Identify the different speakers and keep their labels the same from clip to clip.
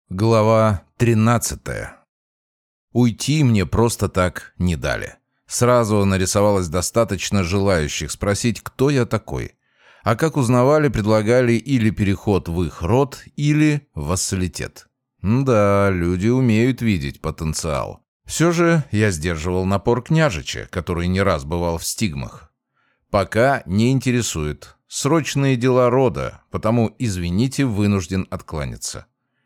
Speaker 1: Глава 13. Уйти мне просто так не дали. Сразу нарисовалось достаточно желающих спросить, кто я такой. А как узнавали, предлагали или переход в их род, или вассалитет. Да, люди умеют видеть потенциал. Все же я сдерживал напор княжича, который не раз бывал в стигмах. Пока не интересует. Срочные дела рода, потому, извините, вынужден откланяться.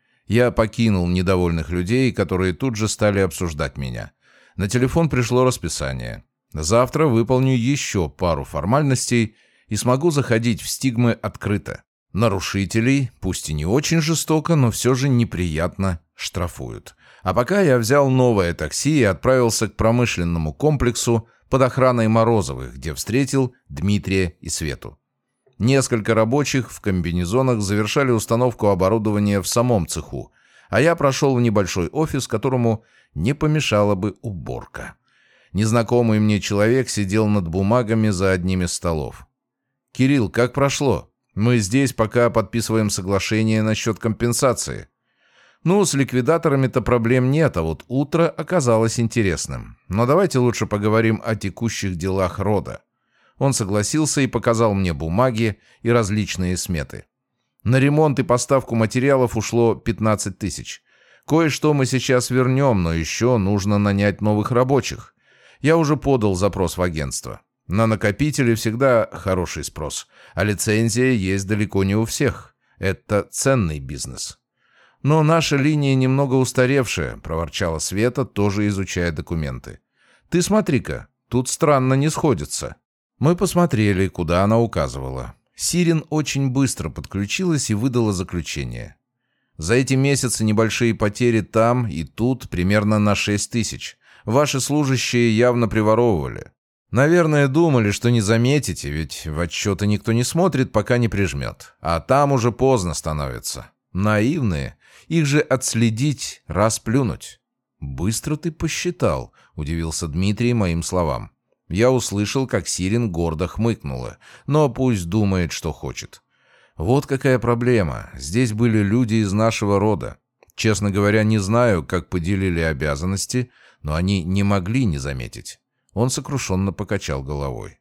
Speaker 1: Я покинул недовольных людей, которые тут же стали обсуждать меня. На телефон пришло расписание. Завтра выполню еще пару формальностей и смогу заходить в стигмы открыто. Нарушителей, пусть и не очень жестоко, но все же неприятно штрафуют. А пока я взял новое такси и отправился к промышленному комплексу под охраной Морозовых, где встретил Дмитрия и Свету. Несколько рабочих в комбинезонах завершали установку оборудования в самом цеху, а я прошел в небольшой офис, которому не помешала бы уборка. Незнакомый мне человек сидел над бумагами за одним из столов. «Кирилл, как прошло? Мы здесь пока подписываем соглашение насчет компенсации». «Ну, с ликвидаторами-то проблем нет, а вот утро оказалось интересным. Но давайте лучше поговорим о текущих делах рода». Он согласился и показал мне бумаги и различные сметы. На ремонт и поставку материалов ушло 15 тысяч. Кое-что мы сейчас вернем, но еще нужно нанять новых рабочих. Я уже подал запрос в агентство. На накопители всегда хороший спрос, а лицензия есть далеко не у всех. Это ценный бизнес. «Но наша линия немного устаревшая», — проворчала Света, тоже изучая документы. «Ты смотри-ка, тут странно не сходится». Мы посмотрели, куда она указывала. Сирин очень быстро подключилась и выдала заключение. За эти месяцы небольшие потери там и тут примерно на 6 тысяч. Ваши служащие явно приворовывали. Наверное, думали, что не заметите, ведь в отчеты никто не смотрит, пока не прижмет. А там уже поздно становится. Наивные. Их же отследить, расплюнуть. «Быстро ты посчитал», — удивился Дмитрий моим словам. Я услышал, как Сирин гордо хмыкнула, но пусть думает, что хочет. Вот какая проблема. Здесь были люди из нашего рода. Честно говоря, не знаю, как поделили обязанности, но они не могли не заметить. Он сокрушенно покачал головой.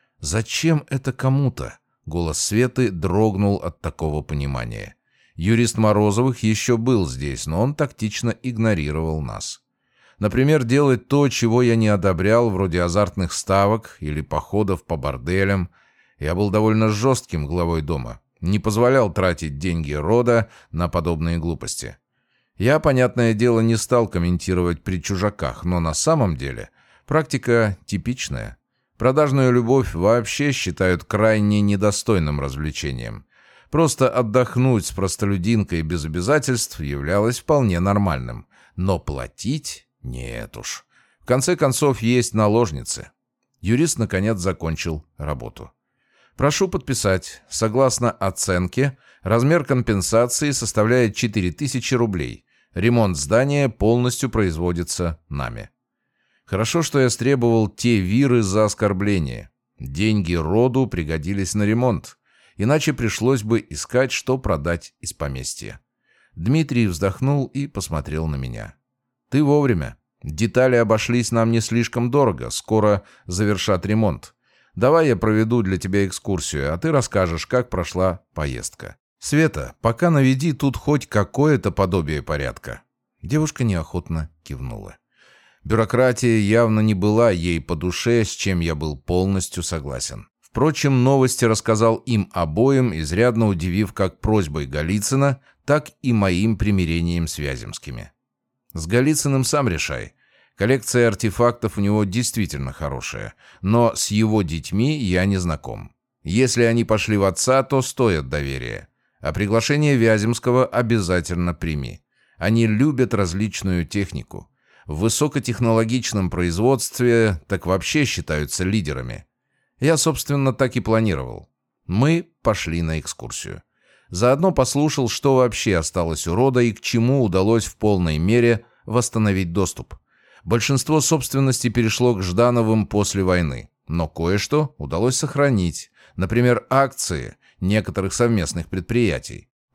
Speaker 1: «Зачем это кому-то?» Голос Светы дрогнул от такого понимания. Юрист Морозовых еще был здесь, но он тактично игнорировал нас. Например, делать то, чего я не одобрял, вроде азартных ставок или походов по борделям. Я был довольно жестким главой дома, не позволял тратить деньги рода на подобные глупости. Я, понятное дело, не стал комментировать при чужаках, но на самом деле практика типичная. Продажную любовь вообще считают крайне недостойным развлечением. Просто отдохнуть с простолюдинкой без обязательств являлось вполне нормальным. Но платить... Нет уж. В конце концов, есть наложницы. Юрист, наконец, закончил работу. Прошу подписать. Согласно оценке, размер компенсации составляет 4000 рублей. Ремонт здания полностью производится нами. Хорошо, что я стребовал те виры за оскорбление. Деньги роду пригодились на ремонт. Иначе пришлось бы искать, что продать из поместья. Дмитрий вздохнул и посмотрел на меня. «Ты вовремя. Детали обошлись нам не слишком дорого. Скоро завершат ремонт. Давай я проведу для тебя экскурсию, а ты расскажешь, как прошла поездка. Света, пока наведи тут хоть какое-то подобие порядка». Девушка неохотно кивнула. Бюрократия явно не была ей по душе, с чем я был полностью согласен. Впрочем, новости рассказал им обоим, изрядно удивив как просьбой Голицына, так и моим примирением с Вяземскими. С Голицыным сам решай. Коллекция артефактов у него действительно хорошая, но с его детьми я не знаком. Если они пошли в отца, то стоят доверия. А приглашение Вяземского обязательно прими. Они любят различную технику. В высокотехнологичном производстве так вообще считаются лидерами. Я, собственно, так и планировал. Мы пошли на экскурсию. Заодно послушал, что вообще осталось у рода и к чему удалось в полной мере восстановить доступ. Большинство собственности перешло к Ждановым после войны, но кое-что удалось сохранить, например, акции некоторых совместных предприятий.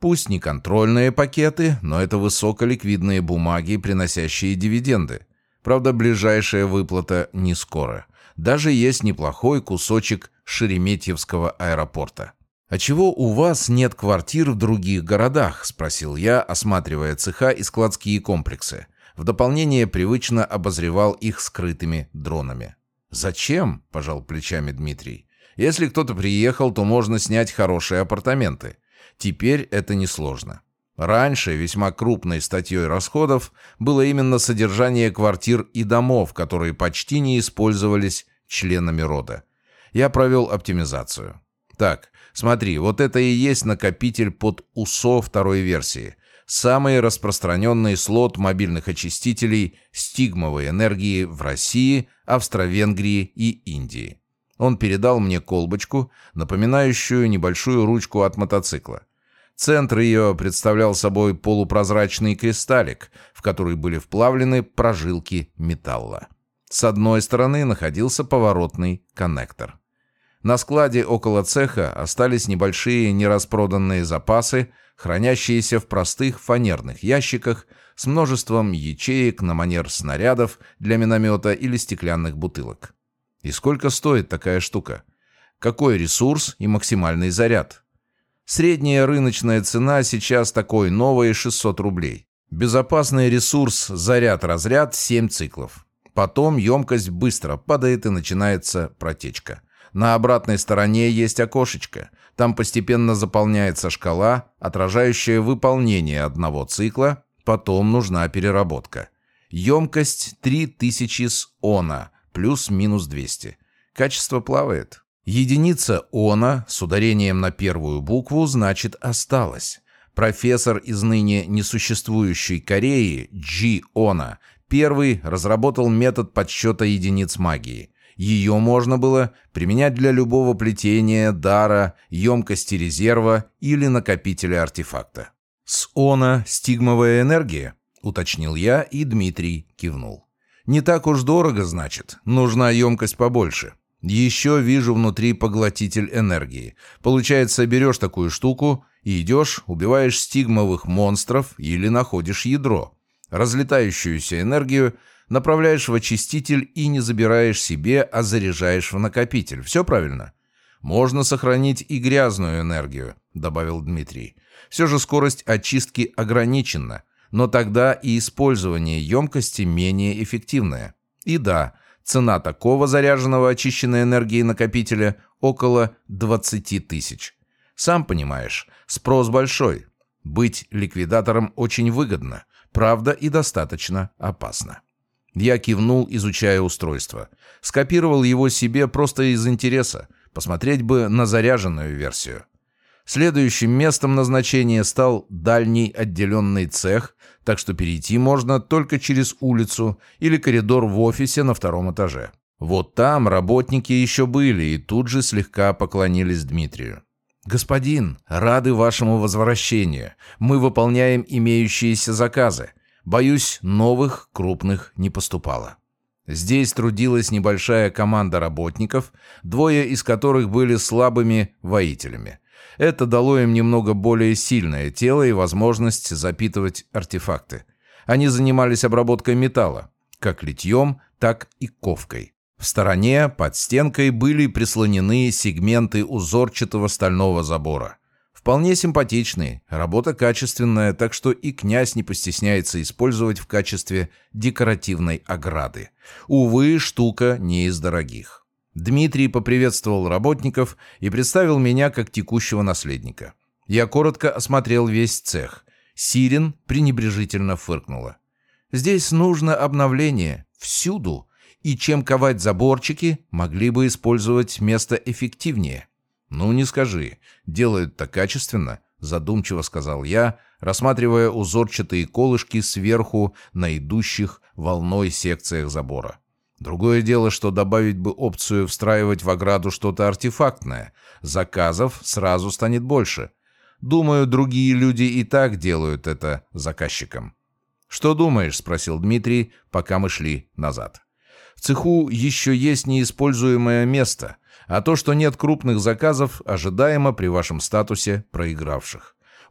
Speaker 1: Пусть не контрольные пакеты, но это высоколиквидные бумаги, приносящие дивиденды. Правда, ближайшая выплата не скоро. Даже есть неплохой кусочек Шереметьевского аэропорта. «А чего у вас нет квартир в других городах?» – спросил я, осматривая цеха и складские комплексы. В дополнение привычно обозревал их скрытыми дронами. «Зачем?» – пожал плечами Дмитрий. «Если кто-то приехал, то можно снять хорошие апартаменты. Теперь это несложно. Раньше весьма крупной статьей расходов было именно содержание квартир и домов, которые почти не использовались членами рода. Я провел оптимизацию. Так, смотри, вот это и есть накопитель под УСО второй версии. Самый распространенный слот мобильных очистителей стигмовой энергии в России, Австро-Венгрии и Индии. Он передал мне колбочку, напоминающую небольшую ручку от мотоцикла. Центр ее представлял собой полупрозрачный кристаллик, в который были вплавлены прожилки металла. С одной стороны находился поворотный коннектор. На складе около цеха остались небольшие нераспроданные запасы, хранящиеся в простых фанерных ящиках с множеством ячеек на манер снарядов для миномета или стеклянных бутылок. И сколько стоит такая штука? Какой ресурс и максимальный заряд? Средняя рыночная цена сейчас такой новой 600 рублей. Безопасный ресурс заряд-разряд 7 циклов. Потом емкость быстро падает и начинается протечка. На обратной стороне есть окошечко. Там постепенно заполняется шкала, отражающая выполнение одного цикла. Потом нужна переработка. Емкость 3000 с она, плюс-минус 200. Качество плавает. Единица она с ударением на первую букву значит осталась. Профессор из ныне несуществующей Кореи Джи Она первый разработал метод подсчета единиц магии. Ее можно было применять для любого плетения, дара, емкости резерва или накопителя артефакта. «С она стигмовая энергия?» — уточнил я, и Дмитрий кивнул. «Не так уж дорого, значит. Нужна емкость побольше. Еще вижу внутри поглотитель энергии. Получается, берешь такую штуку и идешь, убиваешь стигмовых монстров или находишь ядро. Разлетающуюся энергию направляешь в очиститель и не забираешь себе, а заряжаешь в накопитель. Все правильно? Можно сохранить и грязную энергию», — добавил Дмитрий. «Все же скорость очистки ограничена, но тогда и использование емкости менее эффективное. И да, цена такого заряженного очищенной энергии накопителя около 20 тысяч. Сам понимаешь, спрос большой. Быть ликвидатором очень выгодно, правда и достаточно опасно». Я кивнул, изучая устройство. Скопировал его себе просто из интереса. Посмотреть бы на заряженную версию. Следующим местом назначения стал дальний отделенный цех, так что перейти можно только через улицу или коридор в офисе на втором этаже. Вот там работники еще были и тут же слегка поклонились Дмитрию. «Господин, рады вашему возвращению. Мы выполняем имеющиеся заказы. Боюсь, новых крупных не поступало». Здесь трудилась небольшая команда работников, двое из которых были слабыми воителями. Это дало им немного более сильное тело и возможность запитывать артефакты. Они занимались обработкой металла, как литьем, так и ковкой. В стороне, под стенкой, были прислонены сегменты узорчатого стального забора. Вполне симпатичный, работа качественная, так что и князь не постесняется использовать в качестве декоративной ограды. Увы, штука не из дорогих. Дмитрий поприветствовал работников и представил меня как текущего наследника. Я коротко осмотрел весь цех. Сирен пренебрежительно фыркнула. «Здесь нужно обновление. Всюду. И чем ковать заборчики, могли бы использовать место эффективнее». «Ну, не скажи. Делают-то качественно», — задумчиво сказал я, рассматривая узорчатые колышки сверху на идущих волной секциях забора. Другое дело, что добавить бы опцию встраивать в ограду что-то артефактное. Заказов сразу станет больше. Думаю, другие люди и так делают это заказчикам. «Что думаешь?» — спросил Дмитрий, пока мы шли назад. «В цеху еще есть неиспользуемое место, а то, что нет крупных заказов, ожидаемо при вашем статусе проигравших.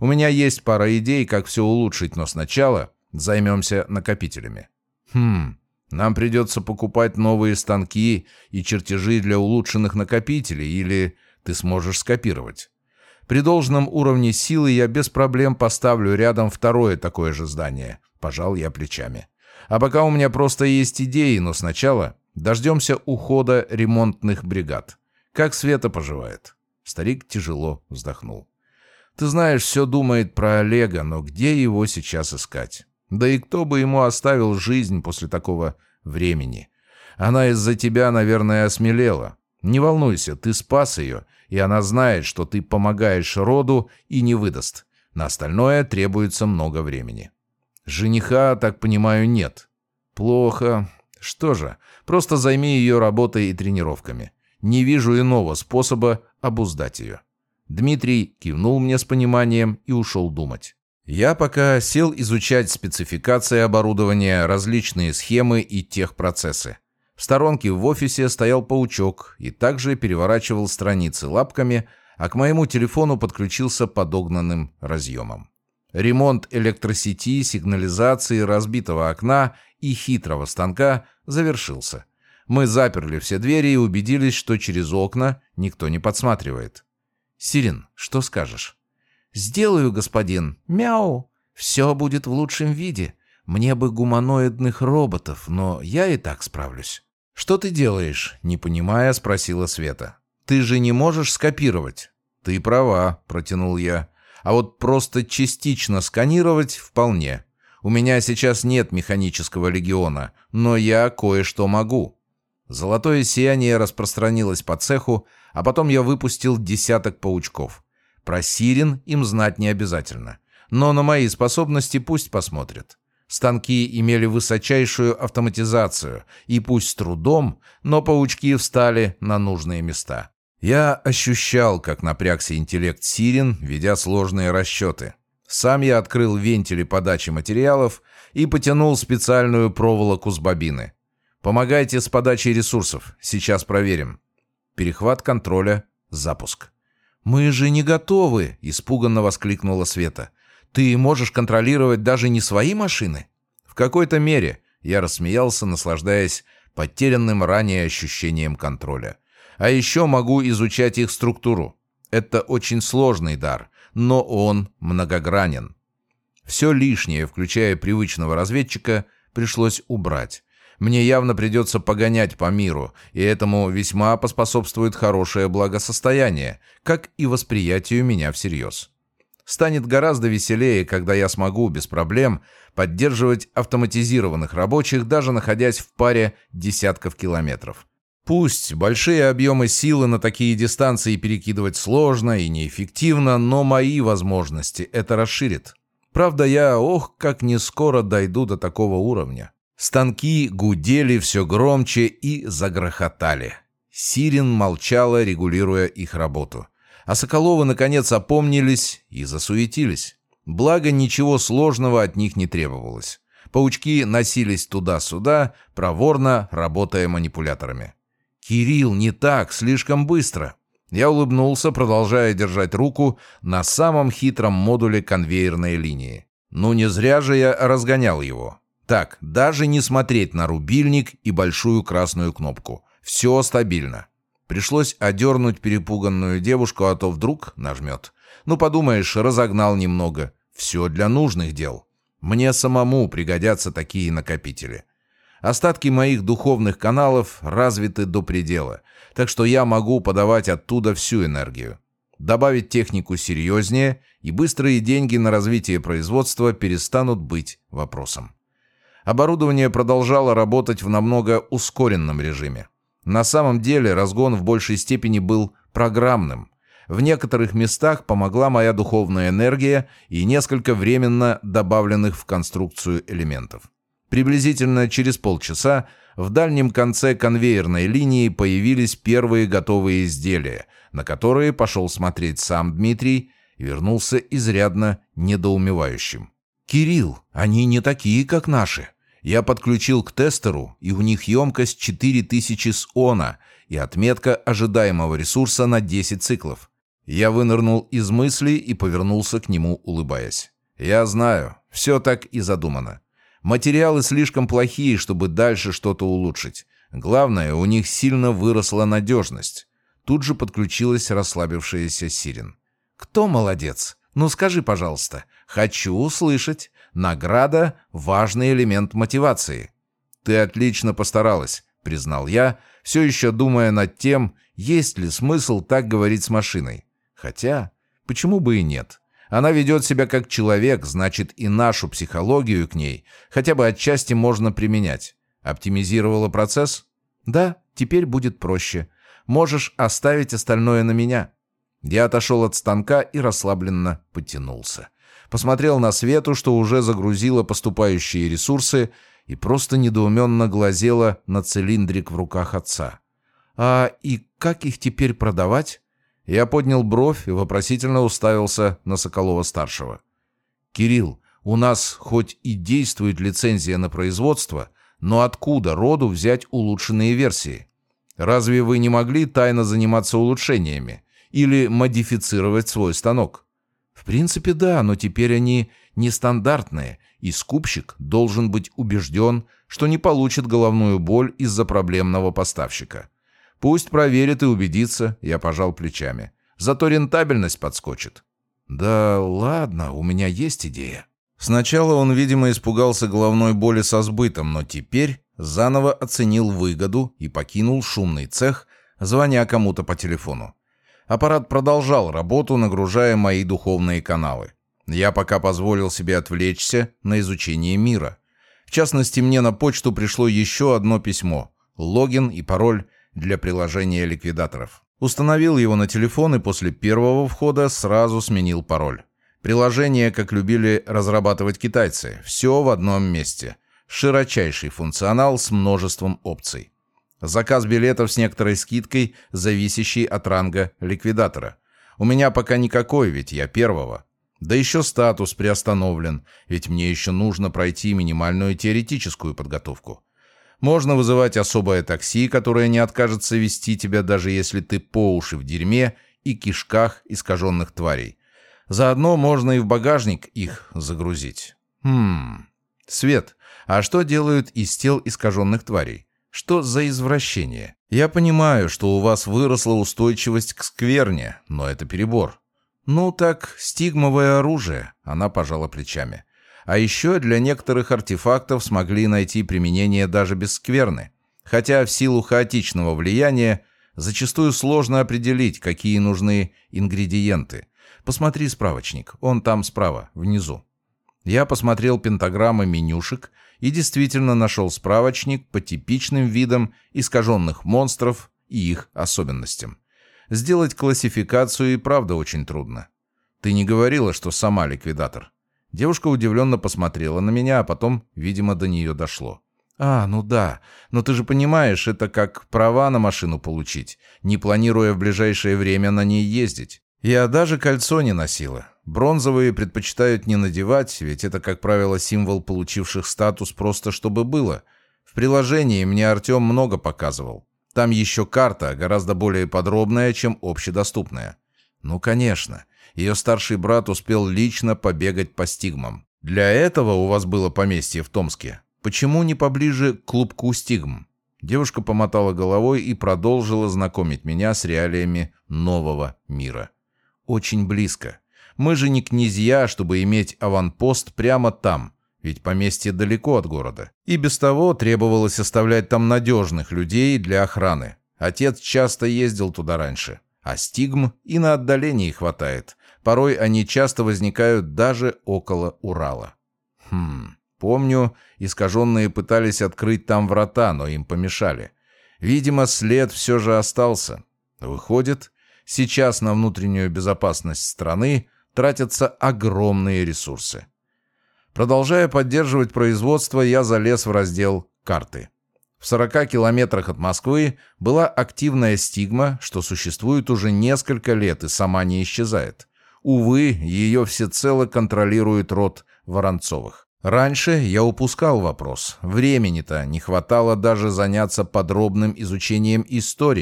Speaker 1: У меня есть пара идей, как все улучшить, но сначала займемся накопителями. Нам придется покупать новые станки и чертежи для улучшенных накопителей, или ты сможешь скопировать. При должном уровне силы я без проблем поставлю рядом второе такое же здание. Пожал я плечами. А пока у меня просто есть идеи, но сначала дождемся ухода ремонтных бригад. Как Света поживает?» Старик тяжело вздохнул. «Ты знаешь, все думает про Олега, но где его сейчас искать? Да и кто бы ему оставил жизнь после такого времени? Она из-за тебя, наверное, осмелела. Не волнуйся, ты спас ее, и она знает, что ты помогаешь роду и не выдаст. На остальное требуется много времени. Жениха, так понимаю, нет. Плохо. Что же, просто займи ее работой и тренировками. Не вижу иного способа обуздать ее». Дмитрий кивнул мне с пониманием и ушел думать. Я пока сел изучать спецификации оборудования, различные схемы и техпроцессы. В сторонке в офисе стоял паучок и также переворачивал страницы лапками, а к моему телефону подключился подогнанным разъемом. Ремонт электросети, сигнализации, разбитого окна и хитрого станка завершился. Мы заперли все двери и убедились, что через окна никто не подсматривает. «Сирен, что скажешь?» «Сделаю, господин. Мяу. Все будет в лучшем виде. Мне бы гуманоидных роботов, но я и так справлюсь». «Что ты делаешь?» — не понимая, спросила Света. «Ты же не можешь скопировать». «Ты права», — протянул я. «А вот просто частично сканировать вполне. У меня сейчас нет механического легиона, но я кое-что могу». Золотое сияние распространилось по цеху, а потом я выпустил 10 паучков. Про Сирен им знать не обязательно. Но на мои способности пусть посмотрят. Станки имели высочайшую автоматизацию, и пусть с трудом, но паучки встали на нужные места. Я ощущал, как напрягся интеллект Сирен, ведя сложные расчеты. Сам я открыл вентили подачи материалов и потянул специальную проволоку с бобины. «Помогайте с подачей ресурсов. Сейчас проверим». Перехват контроля. Запуск. «Мы же не готовы!» — испуганно воскликнула Света. «Ты можешь контролировать даже не свои машины?» «В какой-то мере», — я рассмеялся, наслаждаясь потерянным ранее ощущением контроля. «А еще могу изучать их структуру. Это очень сложный дар, но он многогранен». Все лишнее, включая привычного разведчика, пришлось убрать. Мне явно придется погонять по миру, и этому весьма поспособствует хорошее благосостояние, как и восприятию меня всерьез. Станет гораздо веселее, когда я смогу без проблем поддерживать автоматизированных рабочих, даже находясь в паре десятков километров. Пусть большие объемы силы на такие дистанции перекидывать сложно и неэффективно, но мои возможности это расширит. Правда, я, как не скоро дойду до такого уровня. Станки гудели все громче и загрохотали. Сирен молчала, регулируя их работу. А Соколовы, наконец, опомнились и засуетились. Благо, ничего сложного от них не требовалось. Паучки носились туда-сюда, проворно работая манипуляторами. «Кирилл, не так, слишком быстро!» Я улыбнулся, продолжая держать руку на самом хитром модуле конвейерной линии. Ну, не зря же я разгонял его. Так, даже не смотреть на рубильник и большую красную кнопку. Все стабильно. Пришлось одернуть перепуганную девушку, а то вдруг нажмет. Ну, подумаешь, разогнал немного. Все для нужных дел. Мне самому пригодятся такие накопители. Остатки моих духовных каналов развиты до предела, так что я могу подавать оттуда всю энергию. Добавить технику серьезнее, и быстрые деньги на развитие производства перестанут быть вопросом. Оборудование продолжало работать в намного ускоренном режиме. На самом деле разгон в большей степени был программным. В некоторых местах помогла моя духовная энергия и несколько временно добавленных в конструкцию элементов. Приблизительно через полчаса в дальнем конце конвейерной линии появились первые готовые изделия, на которые пошел смотреть сам Дмитрий и вернулся изрядно недоумевающим. «Кирилл, они не такие, как наши. Я подключил к тестеру, и у них емкость 4000 сона и отметка ожидаемого ресурса на 10 циклов. Я вынырнул из мыслей и повернулся к нему, улыбаясь. «Я знаю, все так и задумано. Материалы слишком плохие, чтобы дальше что-то улучшить. Главное, у них сильно выросла надежность». Тут же подключилась расслабившаяся Сирен. «Кто молодец? Ну скажи, пожалуйста. Хочу услышать. Награда – важный элемент мотивации». «Ты отлично постаралась», — признал я, все еще думая над тем, есть ли смысл так говорить с машиной. Хотя, почему бы и нет? Она ведет себя как человек, значит, и нашу психологию к ней хотя бы отчасти можно применять. Оптимизировала процесс? Да, теперь будет проще. Можешь оставить остальное на меня. Я отошел от станка и расслабленно потянулся. Посмотрел на Свету, что уже загрузила поступающие ресурсы, и просто недоуменно глазела на цилиндрик в руках отца. «А и как их теперь продавать?» Я поднял бровь и вопросительно уставился на Соколова-старшего. «Кирилл, у нас хоть и действует лицензия на производство, но откуда роду взять улучшенные версии? Разве вы не могли тайно заниматься улучшениями или модифицировать свой станок?» «В принципе, да, но теперь они нестандартные, и скупщик должен быть убежден, что не получит головную боль из-за проблемного поставщика. Пусть проверит и убедится», — я пожал плечами. «Зато рентабельность подскочит». «Да ладно, у меня есть идея». Сначала он, видимо, испугался головной боли со сбытом, но теперь заново оценил выгоду и покинул шумный цех, звоня кому-то по телефону. Аппарат продолжал работу, нагружая мои духовные каналы. Я пока позволил себе отвлечься на изучение мира. В частности, мне на почту пришло еще одно письмо. Логин и пароль для приложения ликвидаторов. Установил его на телефон и после первого входа сразу сменил пароль. Приложение, как любили разрабатывать китайцы, все в одном месте. Широчайший функционал с множеством опций. Заказ билетов с некоторой скидкой, зависящей от ранга ликвидатора. У меня пока никакой, ведь я первого. Да еще статус приостановлен, ведь мне еще нужно пройти минимальную теоретическую подготовку. Можно вызывать особое такси, которое не откажется везти тебя, даже если ты по уши в дерьме и кишках искаженных тварей. Заодно можно и в багажник их загрузить. Свет, а что делают из тел искаженных тварей? Что за извращение? Я понимаю, что у вас выросла устойчивость к скверне, но это перебор. Ну так, стигмовое оружие, она пожала плечами. А еще для некоторых артефактов смогли найти применение даже без скверны. Хотя в силу хаотичного влияния зачастую сложно определить, какие нужны ингредиенты. Посмотри справочник, он там справа, внизу. Я посмотрел пентаграммы менюшек и действительно нашел справочник по типичным видам искаженных монстров и их особенностям. Сделать классификацию и правда очень трудно. Ты не говорила, что сама ликвидатор? Девушка удивленно посмотрела на меня, а потом, видимо, до нее дошло. «А, ну да, но ты же понимаешь, это как права на машину получить, не планируя в ближайшее время на ней ездить. Я даже кольцо не носила. Бронзовые предпочитают не надевать, ведь это, как правило, символ получивших статус просто чтобы было. В приложении мне Артем много показывал. Там еще карта, гораздо более подробная, чем общедоступная. Ну, конечно, ее старший брат успел лично побегать по стигмам. Для этого у вас было поместье в Томске. Почему не поближе к клубку стигм?» Девушка помотала головой и продолжила знакомить меня с реалиями нового мира. «Очень близко. Мы же не князья, чтобы иметь аванпост прямо там, ведь поместье далеко от города. И без того требовалось оставлять там надежных людей для охраны. Отец часто ездил туда раньше. А стигм и на отдалении хватает. Порой они часто возникают даже около Урала. Помню, искаженные пытались открыть там врата, но им помешали. Видимо, след все же остался. Выходит, сейчас на внутреннюю безопасность страны тратятся огромные ресурсы. Продолжая поддерживать производство, я залез в раздел «Карты». В 40 километрах от Москвы была активная стигма, что существует уже несколько лет и сама не исчезает. Увы, ее всецело контролирует род Воронцовых. Раньше я упускал вопрос. Времени-то не хватало даже заняться подробным изучением истории.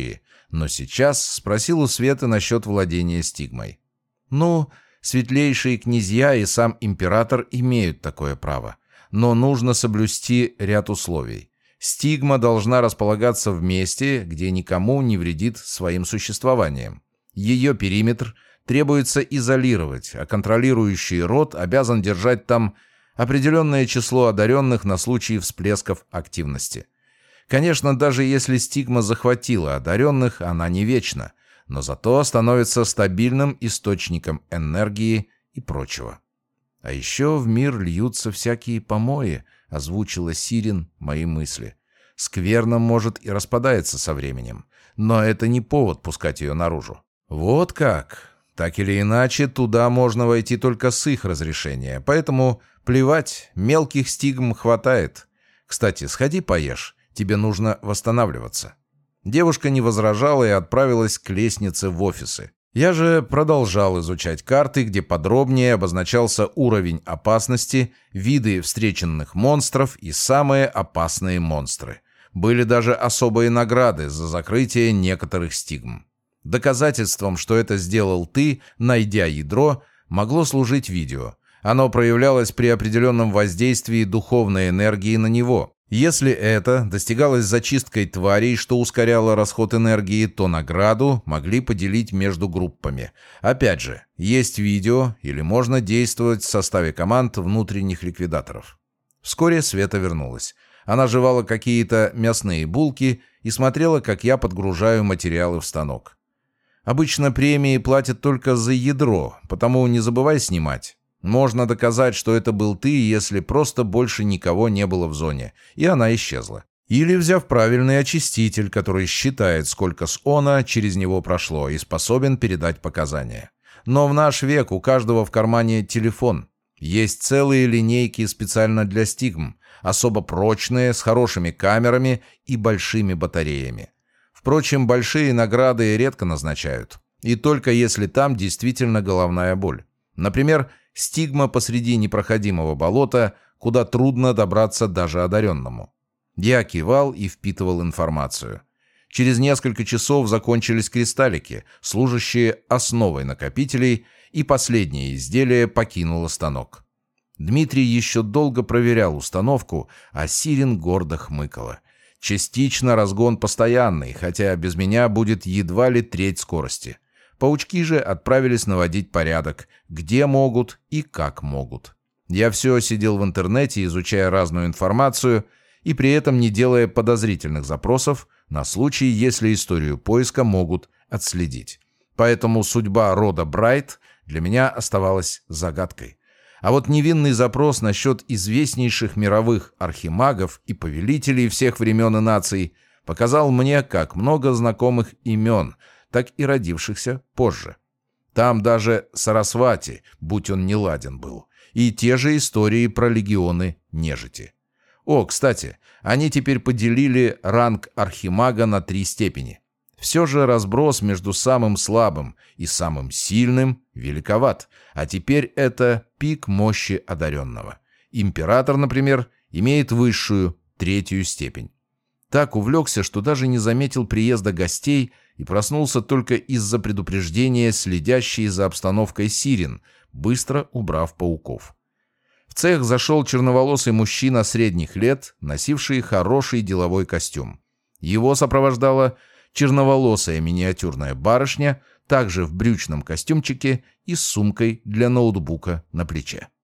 Speaker 1: но сейчас спросил у Светы насчет владения стигмой. Ну, светлейшие князья и сам император имеют такое право, но нужно соблюсти ряд условий. Стигма должна располагаться в месте, где никому не вредит своим существованием. Ее периметр требуется изолировать, а контролирующий род обязан держать там определенное число одаренных на случай всплесков активности. Конечно, даже если стигма захватила одаренных, она не вечна, но зато становится стабильным источником энергии и прочего. «А еще в мир льются всякие помои», — озвучила Сирин мои мысли. «Скверно, может, и распадается со временем, но это не повод пускать ее наружу». «Вот как? Так или иначе, туда можно войти только с их разрешения, поэтому плевать, мелких стигм хватает. Кстати, сходи поешь, тебе нужно восстанавливаться». Девушка не возражала и отправилась к лестнице в офисы. Я же продолжал изучать карты, где подробнее обозначался уровень опасности, виды встреченных монстров и самые опасные монстры. Были даже особые награды за закрытие некоторых стигм. Доказательством, что это сделал ты, найдя ядро, могло служить видео. Оно проявлялось при определенном воздействии духовной энергии на него. Если это достигалось зачисткой тварей, что ускоряло расход энергии, то награду могли поделить между группами. Опять же, есть видео или можно действовать в составе команд внутренних ликвидаторов. Вскоре Света вернулась. Она жевала какие-то мясные булки и смотрела, как я подгружаю материалы в станок. Обычно премии платят только за ядро, потому не забывай снимать. Можно доказать, что это был ты, если просто больше никого не было в зоне, и она исчезла. Или взяв правильный очиститель, который считает, сколько с она через него прошло, и способен передать показания. Но в наш век у каждого в кармане телефон. Есть целые линейки специально для стигм, особо прочные, с хорошими камерами и большими батареями. Впрочем, большие награды редко назначают. И только если там действительно головная боль. Например, стигма посреди непроходимого болота, куда трудно добраться даже одаренному. Я кивал и впитывал информацию. Через несколько часов закончились кристаллики, служащие основой накопителей, и последнее изделие покинуло станок. Дмитрий еще долго проверял установку, а Сирин гордо хмыкала. Частично разгон постоянный, хотя без меня будет едва ли треть скорости. Паучки же отправились наводить порядок, где могут и как могут. Я все сидел в интернете, изучая разную информацию, и при этом не делая подозрительных запросов на случай, если историю поиска могут отследить. Поэтому судьба рода Брайт для меня оставалась загадкой. А вот невинный запрос насчет известнейших мировых архимагов и повелителей всех времен и наций показал мне, как много знакомых имен, так и родившихся позже. Там даже Сарасвати, будь он неладен, был. И те же истории про легионы нежити. О, кстати, они теперь поделили ранг архимага на 3 степени. Все же разброс между самым слабым и самым сильным великоват, а теперь это пик мощи одаренного. Император, например, имеет высшую, 3-ю степень. Так увлекся, что даже не заметил приезда гостей и проснулся только из-за предупреждения следящей за обстановкой Сирин, быстро убрав пауков. В цех зашел черноволосый мужчина средних лет, носивший хороший деловой костюм. Его сопровождала черноволосая миниатюрная барышня, также в брючном костюмчике и с сумкой для ноутбука на плече.